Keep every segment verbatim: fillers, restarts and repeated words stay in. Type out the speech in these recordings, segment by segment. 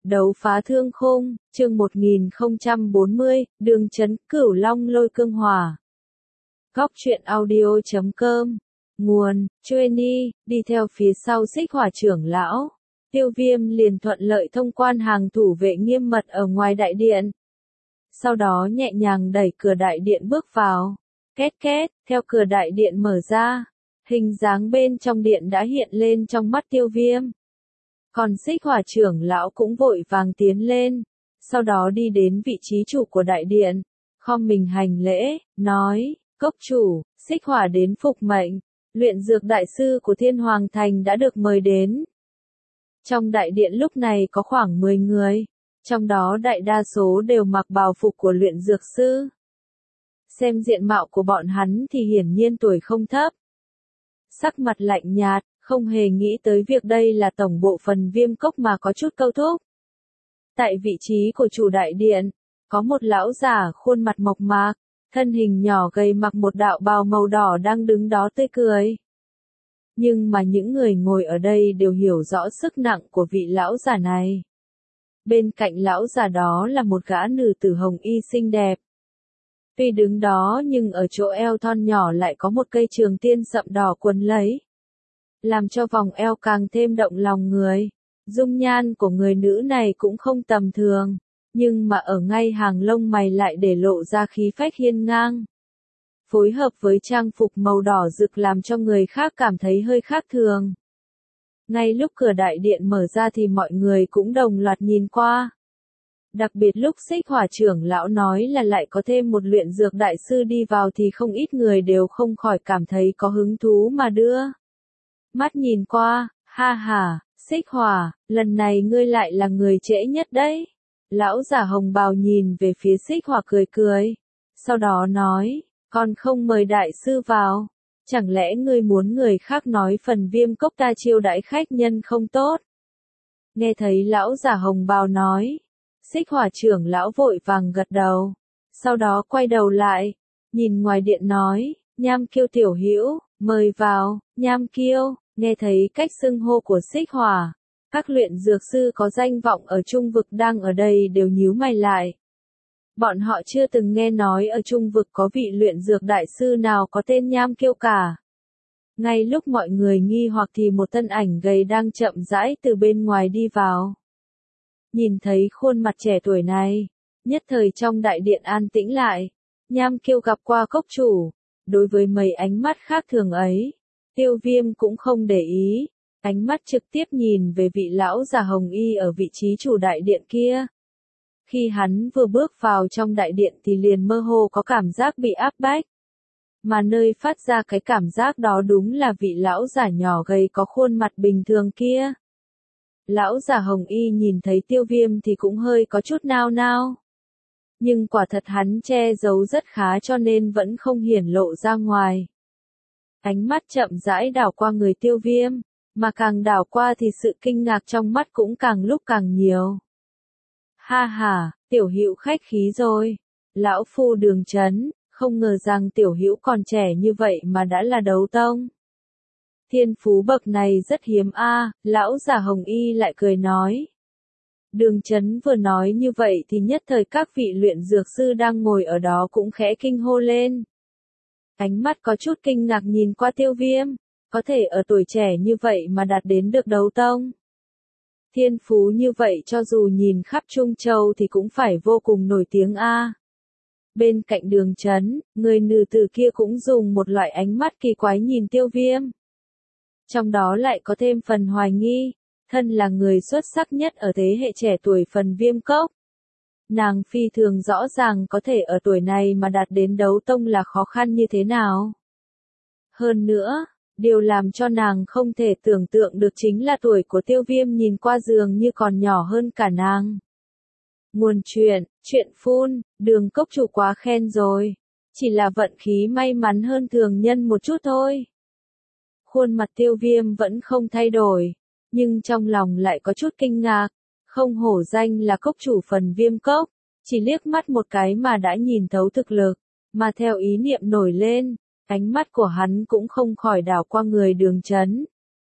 Đấu phá thương khung, chương một nghìn không trăm bốn mươi, đường trấn Cửu Long lôi cương hỏa. Góc truyện audio chấm com. Nguồn, Chueni, đi theo phía sau Xích Hỏa trưởng lão. Tiêu Viêm liền thuận lợi thông quan hàng thủ vệ nghiêm mật ở ngoài đại điện. Sau đó nhẹ nhàng đẩy cửa đại điện bước vào. Két két, theo cửa đại điện mở ra. Hình dáng bên trong điện đã hiện lên trong mắt Tiêu Viêm. Còn Xích Hỏa trưởng lão cũng vội vàng tiến lên, sau đó đi đến vị trí chủ của đại điện, khom mình hành lễ, nói, cốc chủ, Xích Hỏa đến phục mệnh, luyện dược đại sư của Thiên Hoàng Thành đã được mời đến. Trong đại điện lúc này có khoảng mười người, trong đó đại đa số đều mặc bào phục của luyện dược sư. Xem diện mạo của bọn hắn thì hiển nhiên tuổi không thấp. Sắc mặt lạnh nhạt, không hề nghĩ tới việc đây là tổng bộ phần Viêm Cốc mà có chút câu thúc. Tại vị trí của chủ đại điện, có một lão giả khuôn mặt mộc mạc, thân hình nhỏ gầy mặc một đạo bào màu đỏ đang đứng đó tươi cười. Nhưng mà những người ngồi ở đây đều hiểu rõ sức nặng của vị lão giả này. Bên cạnh lão giả đó là một gã nữ tử hồng y xinh đẹp. Tuy đứng đó nhưng ở chỗ eo thon nhỏ lại có một cây trường tiên sậm đỏ quấn lấy, làm cho vòng eo càng thêm động lòng người. Dung nhan của người nữ này cũng không tầm thường, nhưng mà ở ngay hàng lông mày lại để lộ ra khí phách hiên ngang. Phối hợp với trang phục màu đỏ rực làm cho người khác cảm thấy hơi khác thường. Ngay lúc cửa đại điện mở ra thì mọi người cũng đồng loạt nhìn qua. Đặc biệt lúc Xích Hỏa trưởng lão nói là lại có thêm một luyện dược đại sư đi vào thì không ít người đều không khỏi cảm thấy có hứng thú mà đưa mắt nhìn qua, ha ha, Xích Hỏa, lần này ngươi lại là người trễ nhất đấy. Lão giả hồng bào nhìn về phía Xích Hỏa cười cười, sau đó nói, còn không mời đại sư vào, chẳng lẽ ngươi muốn người khác nói phần Viêm Cốc ta chiêu đãi khách nhân không tốt? Nghe thấy lão giả hồng bào nói, Xích Hỏa trưởng lão vội vàng gật đầu, sau đó quay đầu lại, nhìn ngoài điện nói, Nham Kiêu tiểu hữu, mời vào. Nham Kiêu. Nghe thấy cách xưng hô của Xích Hỏa, các luyện dược sư có danh vọng ở Trung Vực đang ở đây đều nhíu mày lại. Bọn họ chưa từng nghe nói ở Trung Vực có vị luyện dược đại sư nào có tên Nham Kiêu cả. Ngay lúc mọi người nghi hoặc thì một thân ảnh gầy đang chậm rãi từ bên ngoài đi vào. Nhìn thấy khuôn mặt trẻ tuổi này, nhất thời trong đại điện an tĩnh lại. Nham Kiêu gặp qua cốc chủ, đối với mấy ánh mắt khác thường ấy, Tiêu Viêm cũng không để ý, ánh mắt trực tiếp nhìn về vị lão già hồng y ở vị trí chủ đại điện kia. Khi hắn vừa bước vào trong đại điện thì liền mơ hồ có cảm giác bị áp bách. Mà nơi phát ra cái cảm giác đó đúng là vị lão già nhỏ gầy có khuôn mặt bình thường kia. Lão già hồng y nhìn thấy Tiêu Viêm thì cũng hơi có chút nao nao. Nhưng quả thật hắn che giấu rất khá cho nên vẫn không hiển lộ ra ngoài. Ánh mắt chậm rãi đảo qua người Tiêu Viêm, mà càng đảo qua thì sự kinh ngạc trong mắt cũng càng lúc càng nhiều. Ha ha, tiểu hữu khách khí rồi. Lão phu Đường Trấn, không ngờ rằng tiểu hữu còn trẻ như vậy mà đã là đấu tông. Thiên phú bậc này rất hiếm a. Lão già hồng y lại cười nói. Đường Trấn vừa nói như vậy thì nhất thời các vị luyện dược sư đang ngồi ở đó cũng khẽ kinh hô lên. Ánh mắt có chút kinh ngạc nhìn qua Tiêu Viêm, có thể ở tuổi trẻ như vậy mà đạt đến được đấu tông. Thiên phú như vậy cho dù nhìn khắp Trung Châu thì cũng phải vô cùng nổi tiếng a. Bên cạnh Đường Trấn, người nữ tử kia cũng dùng một loại ánh mắt kỳ quái nhìn Tiêu Viêm. Trong đó lại có thêm phần hoài nghi, thân là người xuất sắc nhất ở thế hệ trẻ tuổi phần Viêm Cốc. Nàng phi thường rõ ràng có thể ở tuổi này mà đạt đến đấu tông là khó khăn như thế nào. Hơn nữa, điều làm cho nàng không thể tưởng tượng được chính là tuổi của Tiêu Viêm nhìn qua dường như còn nhỏ hơn cả nàng. Nguồn chuyện, chuyện phun, Đường cốc chủ quá khen rồi. Chỉ là vận khí may mắn hơn thường nhân một chút thôi. Khuôn mặt Tiêu Viêm vẫn không thay đổi, nhưng trong lòng lại có chút kinh ngạc. Không hổ danh là cốc chủ phần Viêm Cốc, chỉ liếc mắt một cái mà đã nhìn thấu thực lực, mà theo ý niệm nổi lên, ánh mắt của hắn cũng không khỏi đảo qua người Đường Trấn.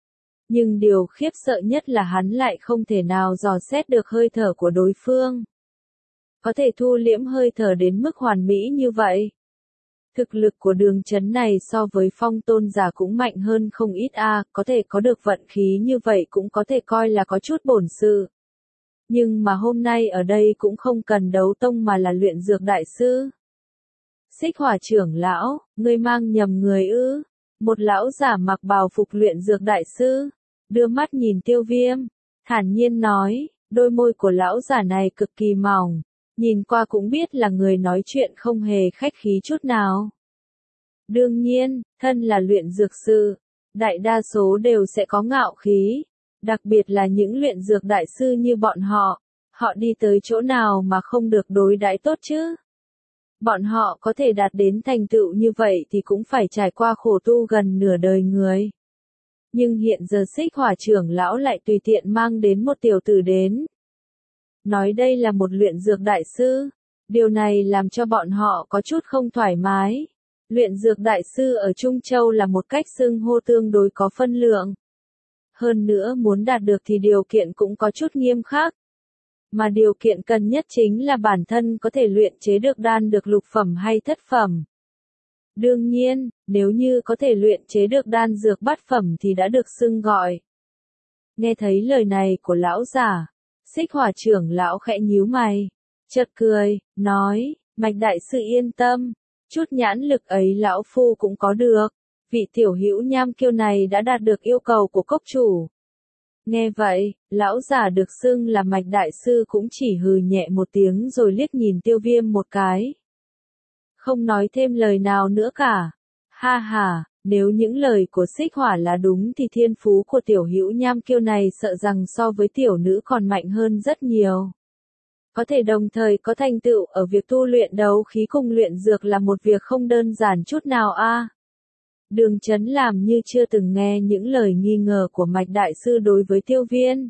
Nhưng điều khiếp sợ nhất là hắn lại không thể nào dò xét được hơi thở của đối phương. Có thể thu liễm hơi thở đến mức hoàn mỹ như vậy. Thực lực của Đường Chấn này so với Phong Tôn giả cũng mạnh hơn không ít a, có thể có được vận khí như vậy cũng có thể coi là có chút bổn sự. Nhưng mà hôm nay ở đây cũng không cần đấu tông mà là luyện dược đại sư. Xích Hỏa trưởng lão, ngươi mang nhầm người ư? Một lão giả mặc bào phục luyện dược đại sư, đưa mắt nhìn Tiêu Viêm, thản nhiên nói, đôi môi của lão giả này cực kỳ mỏng, nhìn qua cũng biết là người nói chuyện không hề khách khí chút nào. Đương nhiên, thân là luyện dược sư, đại đa số đều sẽ có ngạo khí, đặc biệt là những luyện dược đại sư như bọn họ, họ đi tới chỗ nào mà không được đối đãi tốt chứ? Bọn họ có thể đạt đến thành tựu như vậy thì cũng phải trải qua khổ tu gần nửa đời người. Nhưng hiện giờ Xích Hỏa trưởng lão lại tùy tiện mang đến một tiểu tử đến. Nói đây là một luyện dược đại sư, điều này làm cho bọn họ có chút không thoải mái. Luyện dược đại sư ở Trung Châu là một cách xưng hô tương đối có phân lượng. Hơn nữa muốn đạt được thì điều kiện cũng có chút nghiêm khắc. Mà điều kiện cần nhất chính là bản thân có thể luyện chế được đan được lục phẩm hay thất phẩm. Đương nhiên, nếu như có thể luyện chế được đan dược bát phẩm thì đã được xưng gọi. Nghe thấy lời này của lão giả, Xích Hỏa trưởng lão khẽ nhíu mày, chợt cười, nói, Mạch đại sư yên tâm, chút nhãn lực ấy lão phu cũng có được, vị tiểu hữu nham kiêu này đã đạt được yêu cầu của cốc chủ. Nghe vậy, lão giả được xưng là Mạch đại sư cũng chỉ hừ nhẹ một tiếng rồi liếc nhìn Tiêu Viêm một cái. Không nói thêm lời nào nữa cả. Ha ha, nếu những lời của Xích Hỏa là đúng thì thiên phú của tiểu hữu nham kiêu này sợ rằng so với tiểu nữ còn mạnh hơn rất nhiều. Có thể đồng thời có thành tựu ở việc tu luyện đấu khí cùng luyện dược là một việc không đơn giản chút nào a. Đường Chấn làm như chưa từng nghe những lời nghi ngờ của Mạch đại sư đối với Tiêu Viên.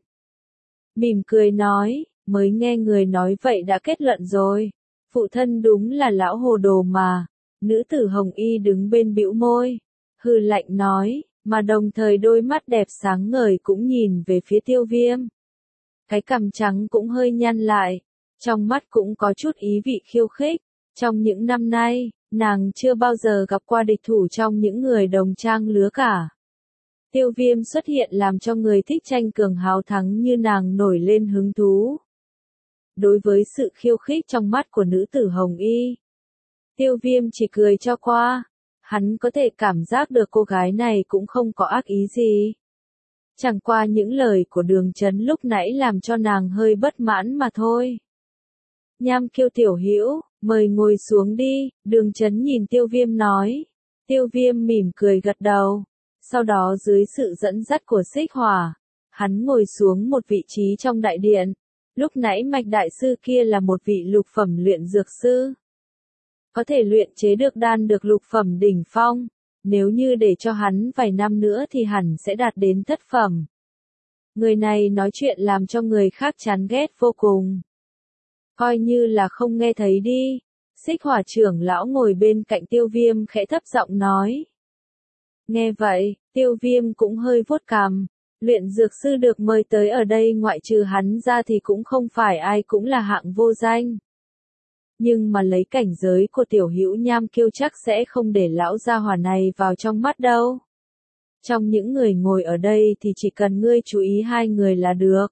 Mỉm cười nói, mới nghe người nói vậy đã kết luận rồi. Phụ thân đúng là lão hồ đồ mà. Nữ tử Hồng Y đứng bên bĩu môi, hừ lạnh nói, mà đồng thời đôi mắt đẹp sáng ngời cũng nhìn về phía Tiêu Viêm. Cái cằm trắng cũng hơi nhăn lại, trong mắt cũng có chút ý vị khiêu khích. Trong những năm nay, nàng chưa bao giờ gặp qua địch thủ trong những người đồng trang lứa cả. Tiêu Viêm xuất hiện làm cho người thích tranh cường háo thắng như nàng nổi lên hứng thú. Đối với sự khiêu khích trong mắt của nữ tử Hồng Y, Tiêu Viêm chỉ cười cho qua, hắn có thể cảm giác được cô gái này cũng không có ác ý gì. Chẳng qua những lời của Đường Chấn lúc nãy làm cho nàng hơi bất mãn mà thôi. Nham kiêu tiểu hữu, mời ngồi xuống đi, Đường Chấn nhìn Tiêu Viêm nói. Tiêu Viêm mỉm cười gật đầu, sau đó dưới sự dẫn dắt của Xích Hỏa, hắn ngồi xuống một vị trí trong đại điện. Lúc nãy Mạch đại sư kia là một vị lục phẩm luyện dược sư. Có thể luyện chế được đan được lục phẩm đỉnh phong, nếu như để cho hắn vài năm nữa thì hẳn sẽ đạt đến thất phẩm. Người này nói chuyện làm cho người khác chán ghét vô cùng. Coi như là không nghe thấy đi. Xích Hỏa trưởng lão ngồi bên cạnh Tiêu Viêm khẽ thấp giọng nói. Nghe vậy, Tiêu Viêm cũng hơi vuốt cằm. Luyện dược sư được mời tới ở đây ngoại trừ hắn ra thì cũng không phải ai cũng là hạng vô danh. Nhưng mà lấy cảnh giới của tiểu hữu nham kiêu chắc sẽ không để lão gia hỏa này vào trong mắt đâu. Trong những người ngồi ở đây thì chỉ cần ngươi chú ý hai người là được.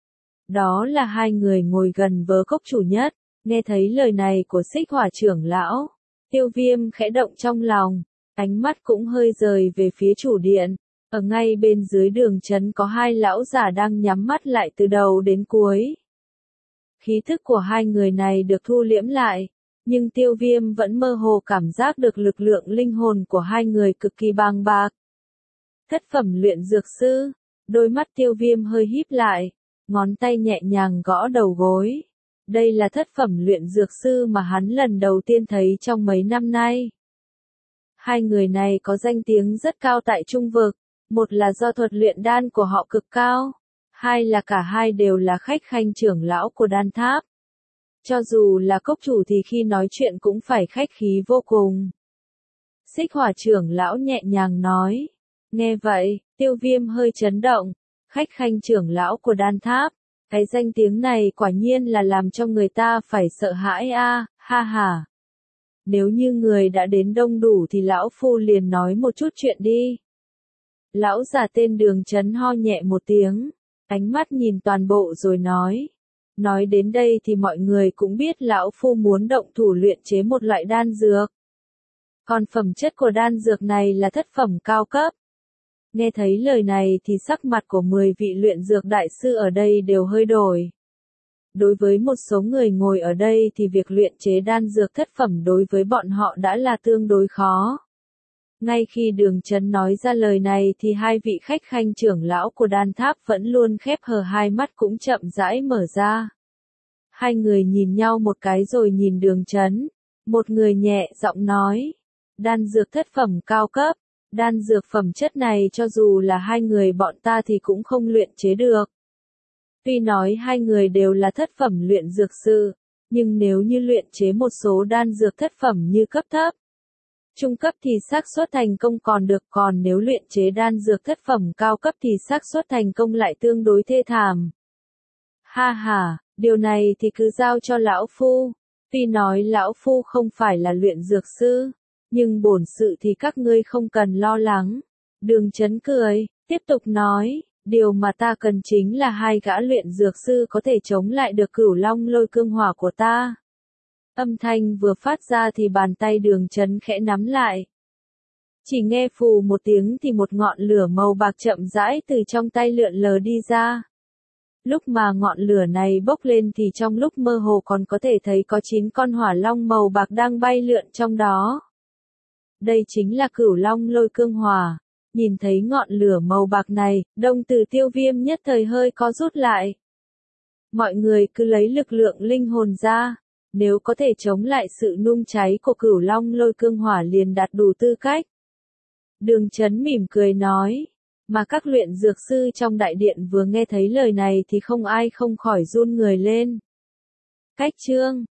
Đó là hai người ngồi gần với cốc chủ nhất. Nghe thấy lời này của Xích Hỏa trưởng lão, Tiêu Viêm khẽ động trong lòng, ánh mắt cũng hơi rời về phía chủ điện. Ở ngay bên dưới Đường Chấn có hai lão giả đang nhắm mắt lại từ đầu đến cuối. Khí thức của hai người này được thu liễm lại, nhưng Tiêu Viêm vẫn mơ hồ cảm giác được lực lượng linh hồn của hai người cực kỳ bàng bạc. Thất phẩm luyện dược sư, đôi mắt Tiêu Viêm hơi híp lại, ngón tay nhẹ nhàng gõ đầu gối. Đây là thất phẩm luyện dược sư mà hắn lần đầu tiên thấy trong mấy năm nay. Hai người này có danh tiếng rất cao tại Trung Vực, một là do thuật luyện đan của họ cực cao, hai là cả hai đều là khách khanh trưởng lão của đan tháp. Cho dù là cốc chủ thì khi nói chuyện cũng phải khách khí vô cùng. Xích Hỏa trưởng lão nhẹ nhàng nói, Nghe vậy, Tiêu Viêm hơi chấn động, khách khanh trưởng lão của đan tháp. Cái danh tiếng này quả nhiên là làm cho người ta phải sợ hãi a, ha ha. Nếu như người đã đến đông đủ thì lão phu liền nói một chút chuyện đi. Lão già tên Đường Chấn ho nhẹ một tiếng, ánh mắt nhìn toàn bộ rồi nói. Nói đến đây thì mọi người cũng biết lão phu muốn động thủ luyện chế một loại đan dược. Còn phẩm chất của đan dược này là thất phẩm cao cấp. Nghe thấy lời này thì sắc mặt của mười vị luyện dược đại sư ở đây đều hơi đổi. Đối với một số người ngồi ở đây thì việc luyện chế đan dược thất phẩm đối với bọn họ đã là tương đối khó. Ngay khi Đường Chấn nói ra lời này thì hai vị khách khanh trưởng lão của đan tháp vẫn luôn khép hờ hai mắt cũng chậm rãi mở ra. Hai người nhìn nhau một cái rồi nhìn Đường Chấn. Một người nhẹ giọng nói. Đan dược thất phẩm cao cấp. Đan dược phẩm chất này cho dù là hai người bọn ta thì cũng không luyện chế được. Tuy nói hai người đều là thất phẩm luyện dược sư, nhưng nếu như luyện chế một số đan dược thất phẩm như cấp thấp, trung cấp thì xác suất thành công còn được, còn nếu luyện chế đan dược thất phẩm cao cấp thì xác suất thành công lại tương đối thê thảm. Ha ha, điều này thì cứ giao cho lão phu. Tuy nói lão phu không phải là luyện dược sư, nhưng bổn sự thì các ngươi không cần lo lắng. Đường Chấn cười, tiếp tục nói, điều mà ta cần chính là hai gã luyện dược sư có thể chống lại được Cửu Long Lôi Cương Hỏa của ta. Âm thanh vừa phát ra thì bàn tay Đường Chấn khẽ nắm lại. Chỉ nghe phù một tiếng thì một ngọn lửa màu bạc chậm rãi từ trong tay lượn lờ đi ra. Lúc mà ngọn lửa này bốc lên thì trong lúc mơ hồ còn có thể thấy có chín con hỏa long màu bạc đang bay lượn trong đó. Đây chính là Cửu Long Lôi Cương Hỏa. Nhìn thấy ngọn lửa màu bạc này, đồng tử Tiêu Viêm nhất thời hơi co rút lại. Mọi người cứ lấy lực lượng linh hồn ra, nếu có thể chống lại sự nung cháy của Cửu Long Lôi Cương Hỏa liền đạt đủ tư cách. Đường Chấn mỉm cười nói, mà các luyện dược sư trong đại điện vừa nghe thấy lời này thì không ai không khỏi run người lên. Cách chương